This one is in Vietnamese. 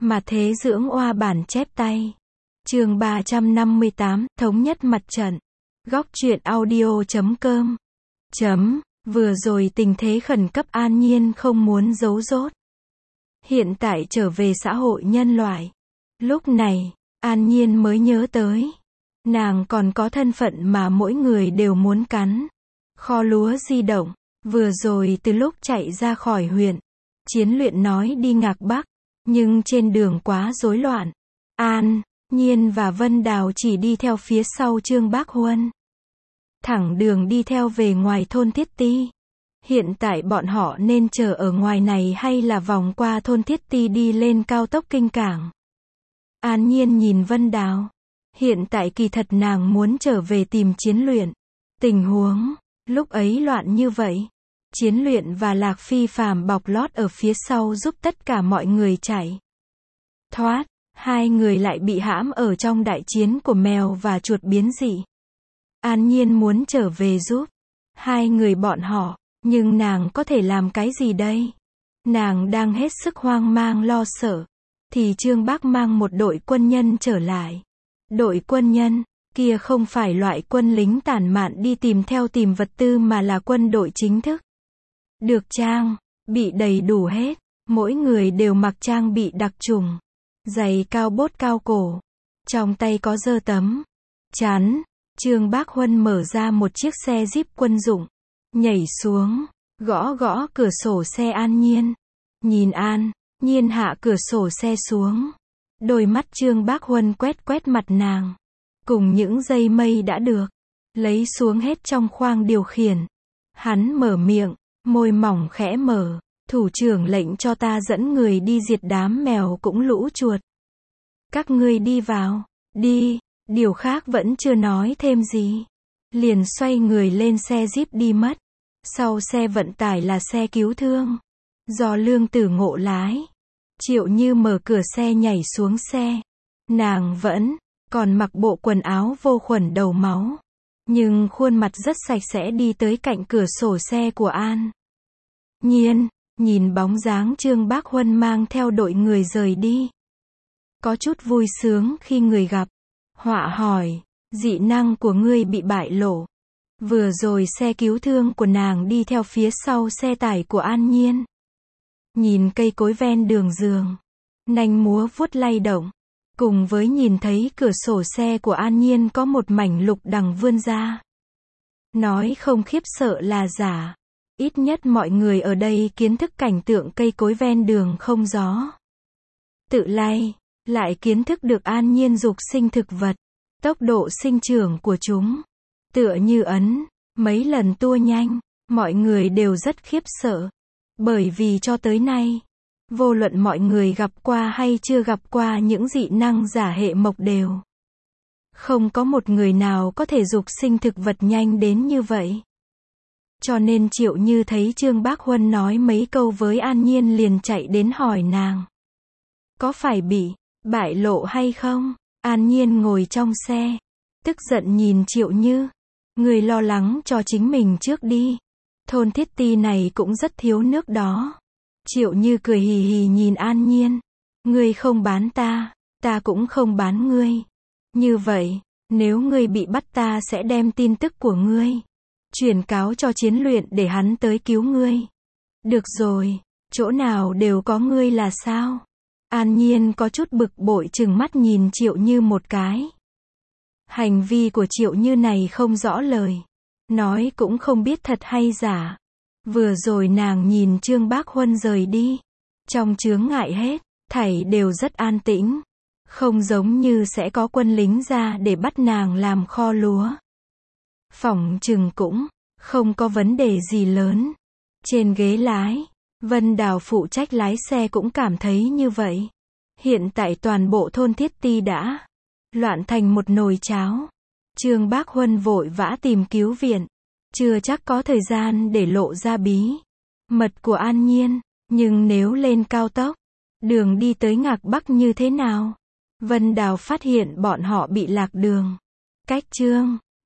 Mà thế dưỡng oa bản chép tay. Chương 358, thống nhất mặt trận. Góc truyện audio.com. Vừa rồi tình thế khẩn cấp An Nhiên không muốn giấu dốt. Hiện tại trở về xã hội nhân loại. Lúc này, An Nhiên mới nhớ tới. Nàng còn có thân phận mà mỗi người đều muốn cắn. Kho lúa di động. Vừa rồi từ lúc chạy ra khỏi huyện, Chiến Luyện nói đi Ngạc Bắc. Nhưng trên đường quá rối loạn. An Nhiên và Vân Đào chỉ đi theo phía sau Trương Bác Huân. Thẳng đường đi theo về ngoài thôn Thiết Ti. Hiện tại bọn họ nên chờ ở ngoài này hay là vòng qua thôn Thiết Ti đi lên cao tốc Kinh Cảng? An Nhiên nhìn Vân Đào. Hiện tại kỳ thật nàng muốn trở về tìm Chiến Luyện. Tình huống lúc ấy loạn như vậy. Chiến Luyện và Lạc Phi Phàm bọc lót ở phía sau giúp tất cả mọi người chạy thoát. Hai người lại bị hãm ở trong đại chiến của mèo và chuột biến dị. An Nhiên muốn trở về giúp hai người bọn họ, nhưng nàng có thể làm cái gì đây? Nàng đang hết sức hoang mang lo sợ, thì Trương Bác mang một đội quân nhân trở lại. Đội quân nhân kia không phải loại quân lính tản mạn đi tìm vật tư mà là quân đội chính thức. Được trang bị đầy đủ hết, mỗi người đều mặc trang bị đặc trùng, giày cao bốt cao cổ, trong tay có giơ tấm chắn. Trương Bác Huân mở ra một chiếc xe Jeep quân dụng, nhảy xuống, gõ gõ cửa sổ xe An Nhiên. Nhìn An Nhiên hạ cửa sổ xe xuống, đôi mắt Trương Bác Huân quét quét mặt nàng, cùng những dây mây đã được lấy xuống hết trong khoang điều khiển. Hắn mở miệng, môi mỏng khẽ mở, thủ trưởng lệnh cho ta dẫn người đi diệt đám mèo cũng lũ chuột. Các ngươi đi vào, đi. Điều khác vẫn chưa nói thêm gì. Liền xoay người lên xe Jeep đi mất. Sau xe vận tải là xe cứu thương, do Lương Tử Ngộ lái. Triệu Như mở cửa xe nhảy xuống xe. Nàng vẫn còn mặc bộ quần áo vô khuẩn đầu máu, nhưng khuôn mặt rất sạch sẽ đi tới cạnh cửa sổ xe của An Nhiên, nhìn bóng dáng Trương Bác Huân mang theo đội người rời đi. Có chút vui sướng khi người gặp. Họa hỏi, dị năng của ngươi bị bại lộ. Vừa rồi xe cứu thương của nàng đi theo phía sau xe tải của An Nhiên. Nhìn cây cối ven đường giường, nanh múa vuốt lay động. Cùng với nhìn thấy cửa sổ xe của An Nhiên có một mảnh lục đằng vươn ra. Nói không khiếp sợ là giả. Ít nhất mọi người ở đây kiến thức cảnh tượng cây cối ven đường không gió tự lay. Lại kiến thức được An Nhiên dục sinh thực vật. Tốc độ sinh trưởng của chúng tựa như ấn mấy lần tua nhanh. Mọi người đều rất khiếp sợ. Bởi vì cho tới nay, vô luận mọi người gặp qua hay chưa gặp qua những dị năng giả hệ mộc đều không có một người nào có thể dục sinh thực vật nhanh đến như vậy. Cho nên Triệu Như thấy Trương Bác Huân nói mấy câu với An Nhiên liền chạy đến hỏi nàng. Có phải bị bại lộ hay không? An Nhiên ngồi trong xe, tức giận nhìn Triệu Như. Người lo lắng cho chính mình trước đi. Thôn Thiết Ti này cũng rất thiếu nước đó. Triệu Như cười hì hì nhìn An Nhiên. Ngươi không bán ta, ta cũng không bán ngươi. Như vậy, nếu ngươi bị bắt ta sẽ đem tin tức của ngươi truyền cáo cho Chiến Luyện để hắn tới cứu ngươi. Được rồi, chỗ nào đều có ngươi là sao? An Nhiên có chút bực bội trừng mắt nhìn Triệu Như một cái. Hành vi của Triệu Như này không rõ lời. Nói cũng không biết thật hay giả. Vừa rồi nàng nhìn Trương Bác Huân rời đi. Trong chướng ngại hết, thảy đều rất an tĩnh. Không giống như sẽ có quân lính ra để bắt nàng làm kho lúa. Phỏng chừng cũng không có vấn đề gì lớn. Trên ghế lái, Vân Đào phụ trách lái xe cũng cảm thấy như vậy. Hiện tại toàn bộ thôn Thiết Ti đã loạn thành một nồi cháo. Trương Bác Huân vội vã tìm cứu viện. Chưa chắc có thời gian để lộ ra bí mật của An Nhiên. Nhưng nếu lên cao tốc, đường đi tới Ngạc Bắc như thế nào? Vân Đào phát hiện bọn họ bị lạc đường. Cách Trương